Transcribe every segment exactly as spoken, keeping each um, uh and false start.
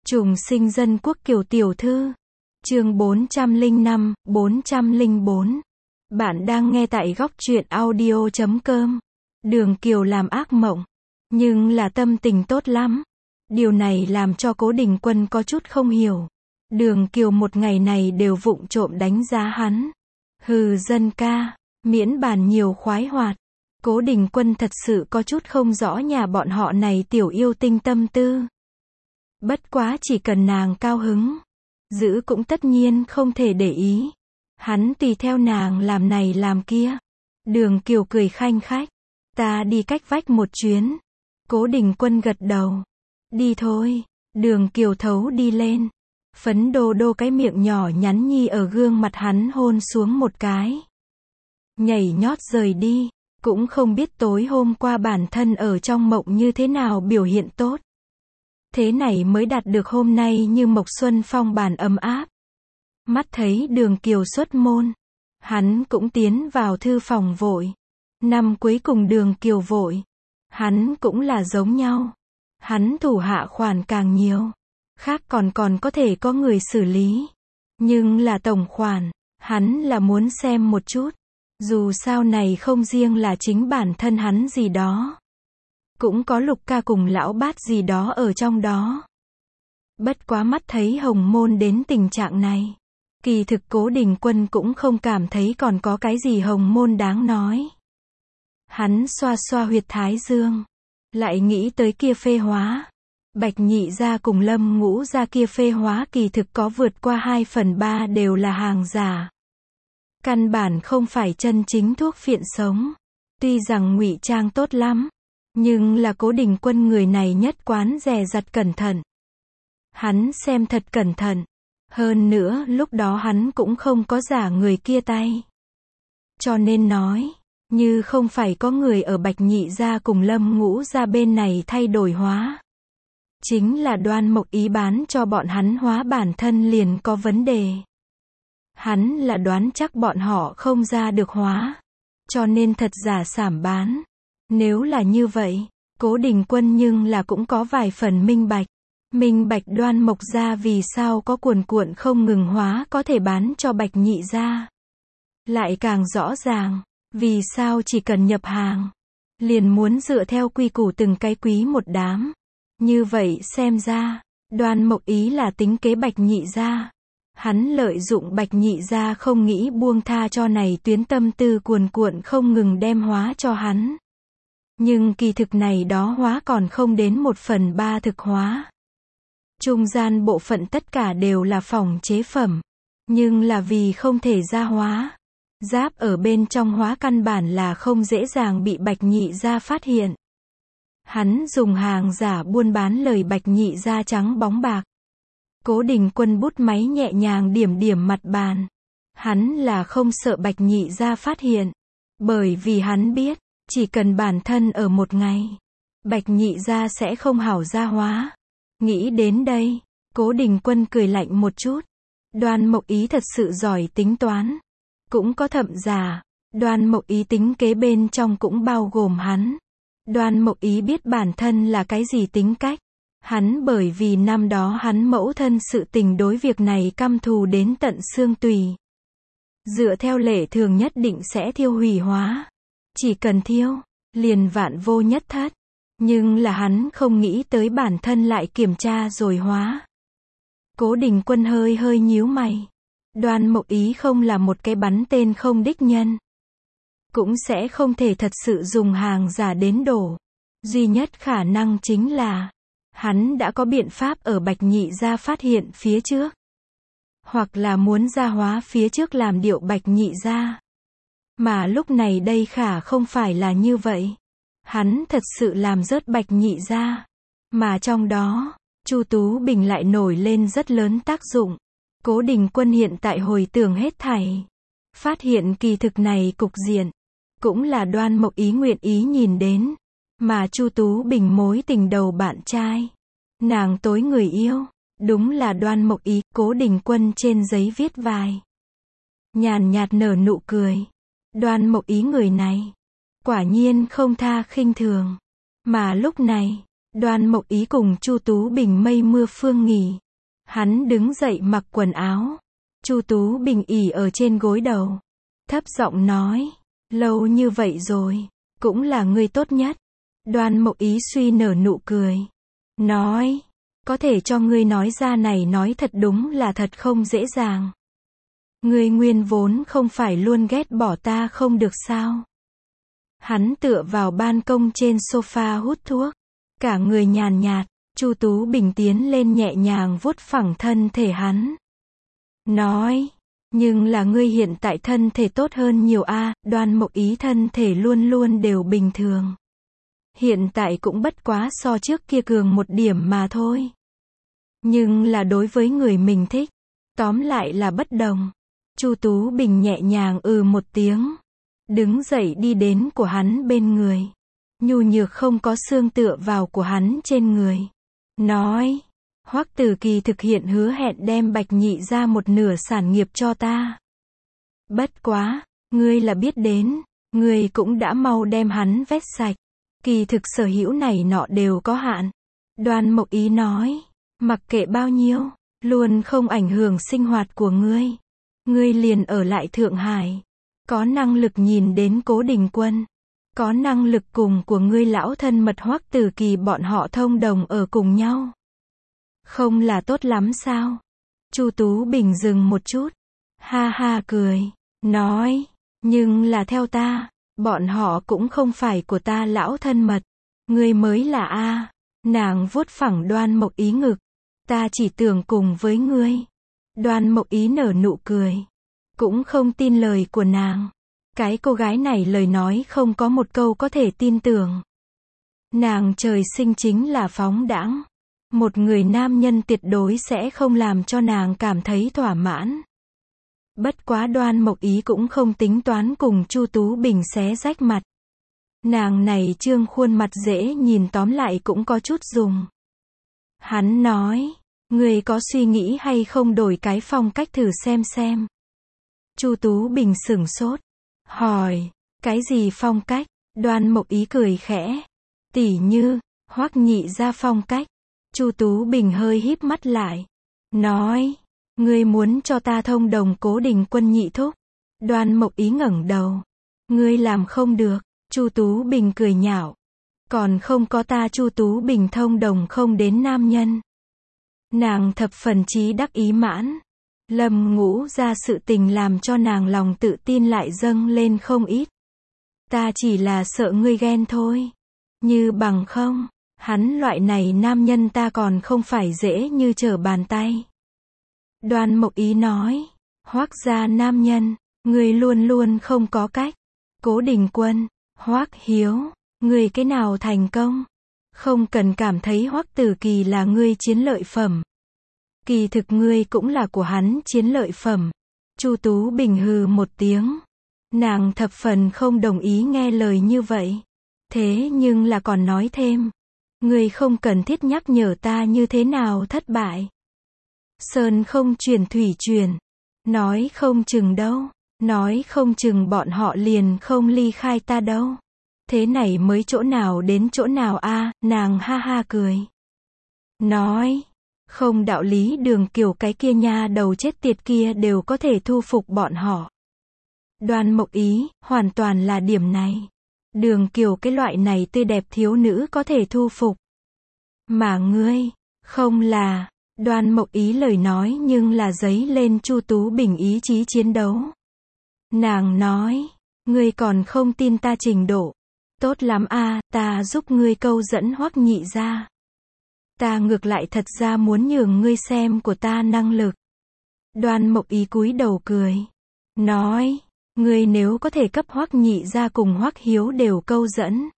Trùng sinh dân quốc Kiều tiểu thư. Chương bốn trăm lẻ năm, bốn trăm lẻ bốn. Bạn đang nghe tại góc truyện audio chấm com. Đường Kiều làm ác mộng, nhưng là tâm tình tốt lắm. Điều này làm cho Cố Đình Quân có chút không hiểu. Đường Kiều một ngày này đều vụng trộm đánh giá hắn. Hừ, dân ca, miễn bàn nhiều khoái hoạt. Cố Đình Quân thật sự có chút không rõ nhà bọn họ này tiểu yêu tinh tâm tư. Bất quá chỉ cần nàng cao hứng, giữ cũng tất nhiên không thể để ý. Hắn tùy theo nàng làm này làm kia. Đường Kiều cười khanh khách. Ta đi cách vách một chuyến. Cố Đình Quân gật đầu. Đi thôi. Đường Kiều thấu đi lên. Phấn đô đô cái miệng nhỏ nhắn nhi ở gương mặt hắn hôn xuống một cái. Nhảy nhót rời đi. Cũng không biết tối hôm qua bản thân ở trong mộng như thế nào biểu hiện tốt. Thế này mới đạt được hôm nay như mộc xuân phong bản ấm áp. Mắt thấy Đường Kiều xuất môn, hắn cũng tiến vào thư phòng vội. Năm cuối cùng Đường Kiều vội, hắn cũng là giống nhau. Hắn thủ hạ khoản càng nhiều, khác còn còn có thể có người xử lý. Nhưng là tổng khoản, hắn là muốn xem một chút. Dù sao này không riêng là chính bản thân hắn gì đó. Cũng có Lục ca cùng lão bát gì đó ở trong đó. Bất quá mắt thấy hồng môn đến tình trạng này. Kỳ thực Cố Đình Quân cũng không cảm thấy còn có cái gì hồng môn đáng nói. Hắn xoa xoa huyệt thái dương. Lại nghĩ tới kia phê hóa. Bạch Nhị gia cùng Lâm Ngũ gia kia phê hóa kỳ thực có vượt qua hai phần ba đều là hàng giả. Căn bản không phải chân chính thuốc phiện sống. Tuy rằng ngụy trang tốt lắm, nhưng là Cố Đình Quân người này nhất quán dè dặt cẩn thận. Hắn xem thật cẩn thận. Hơn nữa lúc đó hắn cũng không có giả người kia tay. Cho nên nói, như không phải có người ở Bạch Nhị gia cùng Lâm Ngũ gia bên này thay đổi hóa. Chính là Đoan Mộc Ý bán cho bọn hắn hóa bản thân liền có vấn đề. Hắn là đoán chắc bọn họ không ra được hóa. Cho nên thật giả sảm bán. Nếu là như vậy, Cố Đình Quân nhưng là cũng có vài phần minh bạch. Minh bạch Đoan Mộc gia vì sao có cuồn cuộn không ngừng hóa có thể bán cho Bạch Nhị gia. Lại càng rõ ràng, vì sao chỉ cần nhập hàng, liền muốn dựa theo quy củ từng cái quý một đám. Như vậy xem ra, Đoan Mộc Ý là tính kế Bạch Nhị gia. Hắn lợi dụng Bạch Nhị gia không nghĩ buông tha cho này tuyến tâm tư cuồn cuộn không ngừng đem hóa cho hắn. Nhưng kỳ thực này đó hóa còn không đến một phần ba thực hóa. Trung gian bộ phận tất cả đều là phòng chế phẩm. Nhưng là vì không thể ra hóa. Giáp ở bên trong hóa căn bản là không dễ dàng bị Bạch Nhị gia phát hiện. Hắn dùng hàng giả buôn bán lời Bạch Nhị gia trắng bóng bạc. Cố Đình Quân bút máy nhẹ nhàng điểm điểm mặt bàn. Hắn là không sợ Bạch Nhị gia phát hiện. Bởi vì hắn biết, chỉ cần bản thân ở một ngày, Bạch Nhị gia sẽ không hảo ra hóa. Nghĩ đến đây, Cố Đình Quân cười lạnh một chút. Đoan Mộc Ý thật sự giỏi tính toán. Cũng có thậm giả. Đoan Mộc Ý tính kế bên trong cũng bao gồm hắn. Đoan Mộc Ý biết bản thân là cái gì tính cách. Hắn bởi vì năm đó hắn mẫu thân sự tình đối việc này căm thù đến tận xương tùy. Dựa theo lệ thường nhất định sẽ thiêu hủy hóa. Chỉ cần thiêu, liền vạn vô nhất thất. Nhưng là hắn không nghĩ tới bản thân lại kiểm tra rồi hóa. Cố Đình Quân hơi hơi nhíu mày. Đoan Mộc Ý không là một cái bắn tên không đích nhân. Cũng sẽ không thể thật sự dùng hàng giả đến đổ. Duy nhất khả năng chính là hắn đã có biện pháp ở Bạch Nhị gia phát hiện phía trước. Hoặc là muốn ra hóa phía trước làm điệu Bạch Nhị gia. Mà lúc này đây khả không phải là như vậy. Hắn thật sự làm rớt Bạch Nhị gia. Mà trong đó, Chu Tú Bình lại nổi lên rất lớn tác dụng. Cố Đình Quân hiện tại hồi tưởng hết thảy. Phát hiện kỳ thực này cục diện. Cũng là Đoan Mộc Ý nguyện ý nhìn đến. Mà Chu Tú Bình mối tình đầu bạn trai. Nàng tối người yêu. Đúng là Đoan Mộc Ý. Cố Đình Quân trên giấy viết vài. Nhàn nhạt nở nụ cười. Đoan Mộc Ý người này. Quả nhiên không tha khinh thường. Mà lúc này, Đoan Mộc Ý cùng Chu Tú Bình mây mưa phương nghỉ. Hắn đứng dậy mặc quần áo. Chu Tú Bình ỉ ở trên gối đầu. Thấp giọng nói, lâu như vậy rồi, cũng là ngươi tốt nhất. Đoan Mộc Ý suy nở nụ cười. Nói, có thể cho ngươi nói ra này nói thật đúng là thật không dễ dàng. Ngươi nguyên vốn không phải luôn ghét bỏ ta không được sao? Hắn tựa vào ban công trên sofa hút thuốc. Cả người nhàn nhạt, Chu Tú Bình tiến lên nhẹ nhàng vuốt phẳng thân thể hắn. Nói, nhưng là ngươi hiện tại thân thể tốt hơn nhiều a. Đoan Mộc Ý thân thể luôn luôn đều bình thường. Hiện tại cũng bất quá so trước kia cường một điểm mà thôi. Nhưng là đối với người mình thích, tóm lại là bất đồng. Chu Tú Bình nhẹ nhàng ừ một tiếng. Đứng dậy đi đến của hắn bên người. Nhu nhược không có xương tựa vào của hắn trên người. Nói, Hoắc Tử Kỳ thực hiện hứa hẹn đem Bạch Nhị ra một nửa sản nghiệp cho ta. Bất quá, ngươi là biết đến, ngươi cũng đã mau đem hắn vét sạch. Kỳ thực sở hữu này nọ đều có hạn. Đoan Mộc Ý nói, mặc kệ bao nhiêu, luôn không ảnh hưởng sinh hoạt của ngươi. Ngươi liền ở lại Thượng Hải. Có năng lực nhìn đến Cố Đình Quân. Có năng lực cùng của ngươi lão thân mật Hoắc Tử Kỳ bọn họ thông đồng ở cùng nhau. Không là tốt lắm sao? Chu Tú Bình dừng một chút. Ha ha cười. Nói, nhưng là theo ta, bọn họ cũng không phải của ta lão thân mật. Ngươi mới là a. Nàng vuốt phẳng Đoan Mộc Ý ngực. Ta chỉ tưởng cùng với ngươi. Đoan Mộc Ý nở nụ cười. Cũng không tin lời của nàng. Cái cô gái này lời nói không có một câu có thể tin tưởng. Nàng trời sinh chính là phóng đãng. Một người nam nhân tuyệt đối sẽ không làm cho nàng cảm thấy thỏa mãn. Bất quá Đoan Mộc Ý cũng không tính toán cùng Chu Tú Bình xé rách mặt. Nàng này trương khuôn mặt dễ nhìn tóm lại cũng có chút dùng. Hắn nói, ngươi có suy nghĩ hay không đổi cái phong cách thử xem xem. Chu Tú Bình sửng sốt. Hỏi, cái gì phong cách? Đoan Mộc Ý cười khẽ. Tỉ như, Hoắc Nhị ra phong cách. Chu Tú Bình hơi híp mắt lại. Nói, ngươi muốn cho ta thông đồng Cố Đình Quân nhị thúc. Đoan Mộc Ý ngẩng đầu. Ngươi làm không được. Chu Tú Bình cười nhạo. Còn không có ta Chu Tú Bình thông đồng không đến nam nhân. Nàng thập phần chí đắc ý mãn. Lâm Ngũ ra sự tình làm cho nàng lòng tự tin lại dâng lên không ít. Ta chỉ là sợ ngươi ghen thôi. Như bằng không, hắn loại này nam nhân ta còn không phải dễ như trở bàn tay. Đoan Mộc Ý nói, Hoắc gia nam nhân, ngươi luôn luôn không có cách. Cố Đình Quân, Hoắc Hiếu, ngươi cái nào thành công? Không cần cảm thấy Hoắc Tử Kỳ là ngươi chiến lợi phẩm. Kỳ thực ngươi cũng là của hắn chiến lợi phẩm. Chu Tú Bình hừ một tiếng. Nàng thập phần không đồng ý nghe lời như vậy. Thế nhưng là còn nói thêm. Ngươi không cần thiết nhắc nhở ta như thế nào thất bại. Sơn không truyền thủy truyền. Nói không chừng đâu. Nói không chừng bọn họ liền không ly khai ta đâu. Thế này mới chỗ nào đến chỗ nào a? Nàng ha ha cười. Nói. Không đạo lý Đường Kiều cái kia nha đầu chết tiệt kia đều có thể thu phục bọn họ. Đoan Mộc Ý, hoàn toàn là điểm này. Đường Kiều cái loại này tươi đẹp thiếu nữ có thể thu phục. Mà ngươi, không là, Đoan Mộc Ý lời nói nhưng là dấy lên Chu Tú Bình ý chí chiến đấu. Nàng nói, ngươi còn không tin ta trình độ. Tốt lắm a, ta giúp ngươi câu dẫn Hoắc Nhị ra. Ta ngược lại thật ra muốn nhường ngươi xem của ta năng lực. Đoan Mộc Ý cúi đầu cười. Nói, ngươi nếu có thể cấp Hoắc Nhị ra cùng Hoắc Hiếu đều câu dẫn.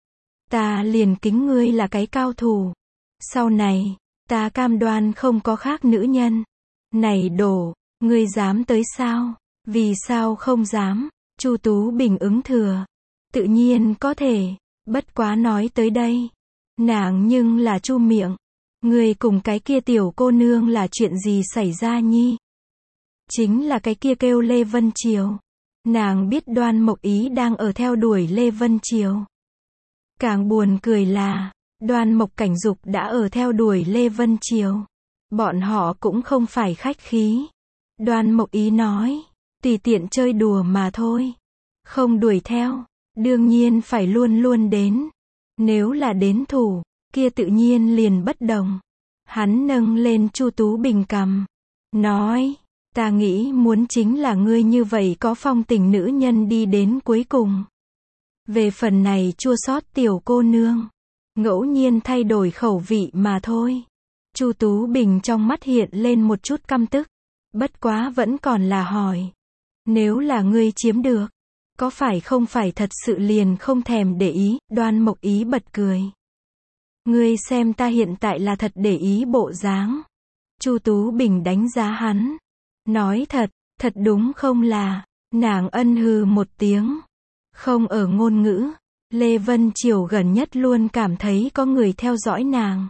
Ta liền kính ngươi là cái cao thủ. Sau này, ta cam đoan không có khác nữ nhân. Này đồ, ngươi dám tới sao? Vì sao không dám? Chu Tú Bình ứng thừa. Tự nhiên có thể, bất quá nói tới đây. Nàng nhưng là chu miệng. Người cùng cái kia tiểu cô nương là chuyện gì xảy ra nhi? Chính là cái kia kêu Lê Vân Triều. Nàng biết Đoan Mộc Ý đang ở theo đuổi Lê Vân Triều. Càng buồn cười là, Đoan Mộc Cảnh Dục đã ở theo đuổi Lê Vân Triều. Bọn họ cũng không phải khách khí. Đoan Mộc Ý nói, tùy tiện chơi đùa mà thôi. Không đuổi theo, đương nhiên phải luôn luôn đến. Nếu là đến thủ, kia tự nhiên liền bất đồng. Hắn nâng lên Chu Tú Bình cằm, nói, ta nghĩ muốn chính là ngươi như vậy có phong tình nữ nhân đi đến cuối cùng. Về phần này chua xót tiểu cô nương, ngẫu nhiên thay đổi khẩu vị mà thôi. Chu Tú Bình trong mắt hiện lên một chút căm tức, bất quá vẫn còn là hỏi, nếu là ngươi chiếm được, có phải không phải thật sự liền không thèm để ý? Đoan Mộc Ý bật cười. Ngươi xem ta hiện tại là thật để ý bộ dáng. Chu Tú Bình đánh giá hắn, nói thật, thật đúng không là. Nàng ân hừ một tiếng, không ở ngôn ngữ. Lê Vân Triều gần nhất luôn cảm thấy có người theo dõi nàng.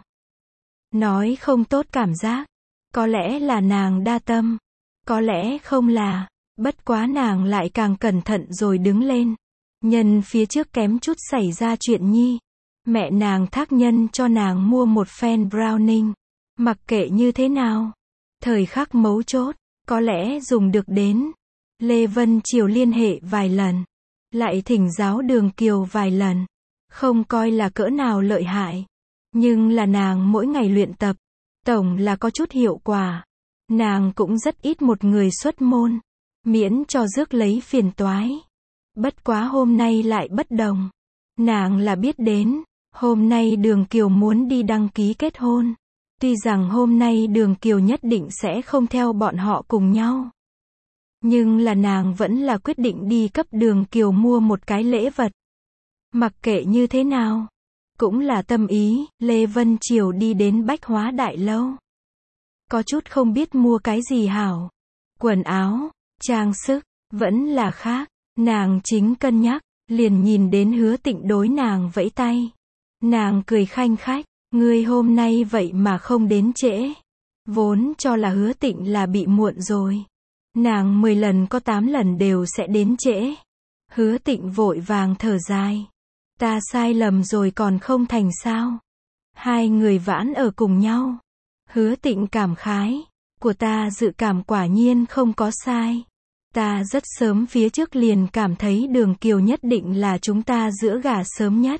Nói không tốt cảm giác, có lẽ là nàng đa tâm, có lẽ không là, bất quá nàng lại càng cẩn thận rồi đứng lên. Nhân phía trước kém chút xảy ra chuyện nhi, mẹ nàng thác nhân cho nàng mua một phen browning. Mặc kệ như thế nào, thời khắc mấu chốt, có lẽ dùng được đến. Lê Vân Triều liên hệ vài lần, lại thỉnh giáo Đường Kiều vài lần, không coi là cỡ nào lợi hại. Nhưng là nàng mỗi ngày luyện tập, tổng là có chút hiệu quả. Nàng cũng rất ít một người xuất môn, miễn cho rước lấy phiền toái. Bất quá hôm nay lại bất đồng. Nàng là biết đến, hôm nay Đường Kiều muốn đi đăng ký kết hôn. Tuy rằng hôm nay Đường Kiều nhất định sẽ không theo bọn họ cùng nhau. Nhưng là nàng vẫn là quyết định đi cấp Đường Kiều mua một cái lễ vật. Mặc kệ như thế nào, cũng là tâm ý. Lê Vân Triều đi đến Bách Hóa Đại Lâu. Có chút không biết mua cái gì hảo. Quần áo, trang sức, vẫn là khác. Nàng chính cân nhắc, liền nhìn đến Hứa Tịnh đối nàng vẫy tay. Nàng cười khanh khách, ngươi hôm nay vậy mà không đến trễ. Vốn cho là Hứa Tịnh là bị muộn rồi. Nàng mười lần có tám lần đều sẽ đến trễ. Hứa Tịnh vội vàng thở dài. Ta sai lầm rồi còn không thành sao? Hai người vãn ở cùng nhau. Hứa Tịnh cảm khái, của ta dự cảm quả nhiên không có sai. Ta rất sớm phía trước liền cảm thấy Đường Kiều nhất định là chúng ta giữa gà sớm nhất.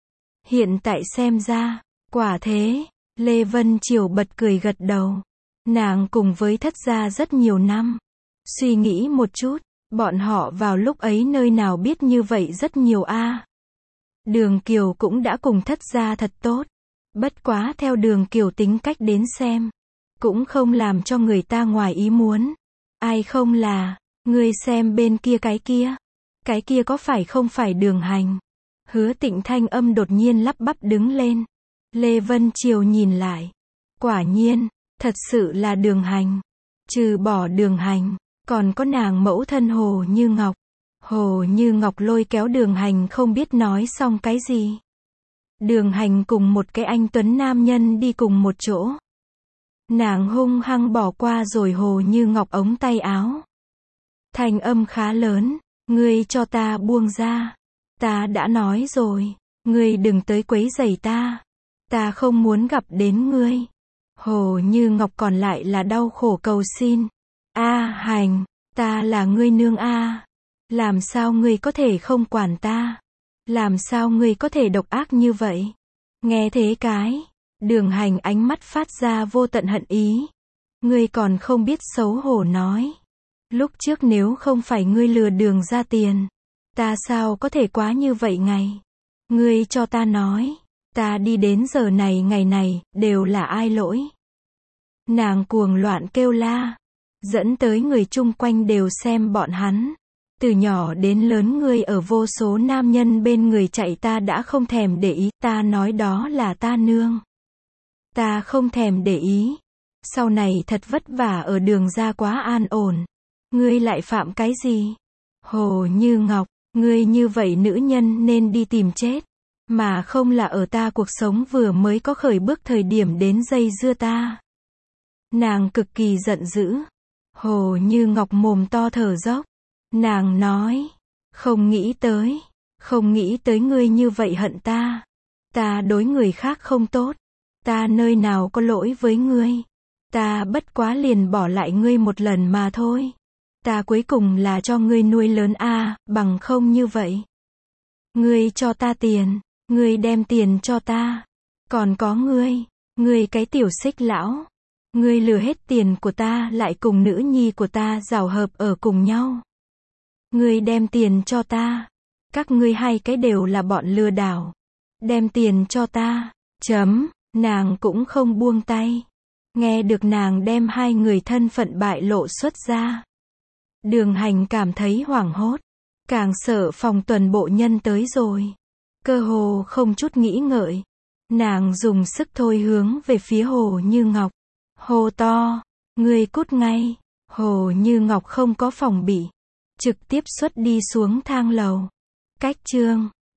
Hiện tại xem ra, quả thế. Lê Vân Triều bật cười gật đầu. Nàng cùng với Thất gia rất nhiều năm. Suy nghĩ một chút, bọn họ vào lúc ấy nơi nào biết như vậy rất nhiều a. Đường Kiều cũng đã cùng Thất gia thật tốt. Bất quá theo Đường Kiều tính cách đến xem, cũng không làm cho người ta ngoài ý muốn. Ai không là, ngươi xem bên kia cái kia. Cái kia có phải không phải Đường Hành? Hứa Tịnh thanh âm đột nhiên lắp bắp đứng lên. Lê Vân Triều nhìn lại. Quả nhiên, thật sự là Đường Hành. Trừ bỏ Đường Hành, còn có nàng mẫu thân Hồ Như Ngọc. Hồ Như Ngọc lôi kéo Đường Hành không biết nói xong cái gì. Đường Hành cùng một cái anh tuấn nam nhân đi cùng một chỗ. Nàng hung hăng bỏ qua rồi Hồ Như Ngọc ống tay áo. Thanh âm khá lớn, ngươi cho ta buông ra. Ta đã nói rồi, ngươi đừng tới quấy rầy ta. Ta không muốn gặp đến ngươi. Hồ Như Ngọc còn lại là đau khổ cầu xin. A Hành, ta là ngươi nương a. Làm sao ngươi có thể không quản ta? Làm sao ngươi có thể độc ác như vậy? Nghe thế cái, Đường Hành ánh mắt phát ra vô tận hận ý. Ngươi còn không biết xấu hổ nói. Lúc trước nếu không phải ngươi lừa Đường ra tiền, ta sao có thể quá như vậy ngày? Ngươi cho ta nói, ta đi đến giờ này ngày này, đều là ai lỗi? Nàng cuồng loạn kêu la, dẫn tới người chung quanh đều xem bọn hắn. Từ nhỏ đến lớn ngươi ở vô số nam nhân bên người chạy ta đã không thèm để ý, ta nói đó là ta nương. Ta không thèm để ý. Sau này thật vất vả ở Đường ra quá an ổn. Ngươi lại phạm cái gì? Hồ Như Ngọc, ngươi như vậy nữ nhân nên đi tìm chết. Mà không là ở ta cuộc sống vừa mới có khởi bước thời điểm đến dây dưa ta. Nàng cực kỳ giận dữ. Hồ Như Ngọc mồm to thở dốc. Nàng nói, không nghĩ tới, không nghĩ tới ngươi như vậy hận ta. Ta đối người khác không tốt. Ta nơi nào có lỗi với ngươi. Ta bất quá liền bỏ lại ngươi một lần mà thôi. Ta cuối cùng là cho ngươi nuôi lớn a, à, bằng không như vậy. Ngươi cho ta tiền, ngươi đem tiền cho ta. Còn có ngươi, ngươi cái tiểu xích lão. Ngươi lừa hết tiền của ta lại cùng nữ nhi của ta giảo hợp ở cùng nhau. Ngươi đem tiền cho ta. Các ngươi hai cái đều là bọn lừa đảo. Đem tiền cho ta. Chấm, nàng cũng không buông tay. Nghe được nàng đem hai người thân phận bại lộ xuất ra. Đường Hành cảm thấy hoảng hốt. Càng sợ phòng tuần bộ nhân tới rồi. Cơ hồ không chút nghĩ ngợi. Nàng dùng sức thôi hướng về phía Hồ Như Ngọc. Hồ to, ngươi cút ngay. Hồ Như Ngọc không có phòng bị. Trực tiếp xuất đi xuống thang lầu. Cách chương